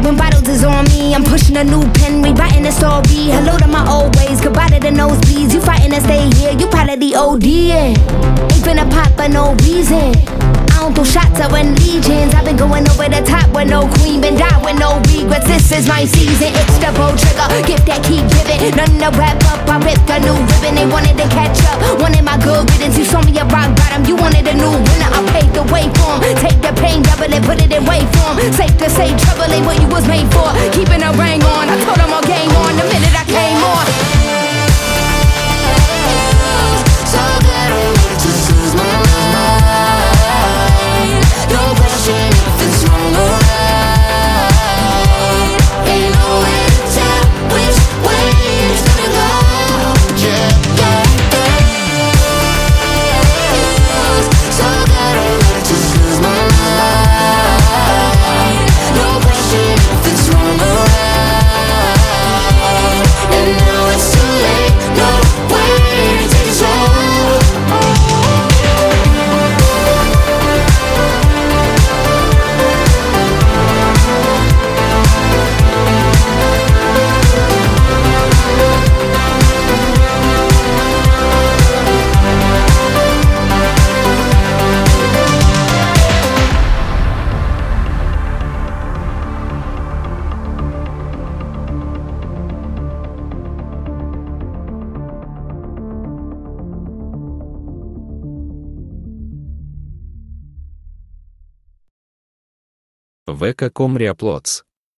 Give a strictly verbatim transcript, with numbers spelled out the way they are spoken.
when bottles is on me. I'm pushing a new pen, rewriting the story. Hello to my old ways, goodbye to the nosebleeds. You fighting to stay here, you probably ODing. Ain't finna pop for no reason. I don't throw shots, I run legions. I've been going over the top with no queen, been die with no regrets. This is my season, it's the bow trigger. Gift that keep giving, nothing to wrap up. I ripped a new ribbon, they wanted to catch up. Wanted my good riddance, you saw me a rock bottom. You wanted a new winner, I paved the way for 'em. Take the pain, double it, put it in wait form. Safe to say, trouble ain't what you was made for. Keeping a ring on, I told them all game on the minute I came on. So that I wanted to lose my mind. No question if it's wrong or right. Ain't no way to tell which way it's gonna go. Yeah, yeah, yeah. So that I wanted to lose my mind. No question if it's wrong or right. And now it's too late. No way to take control. вэ ка точка ком Реаплотс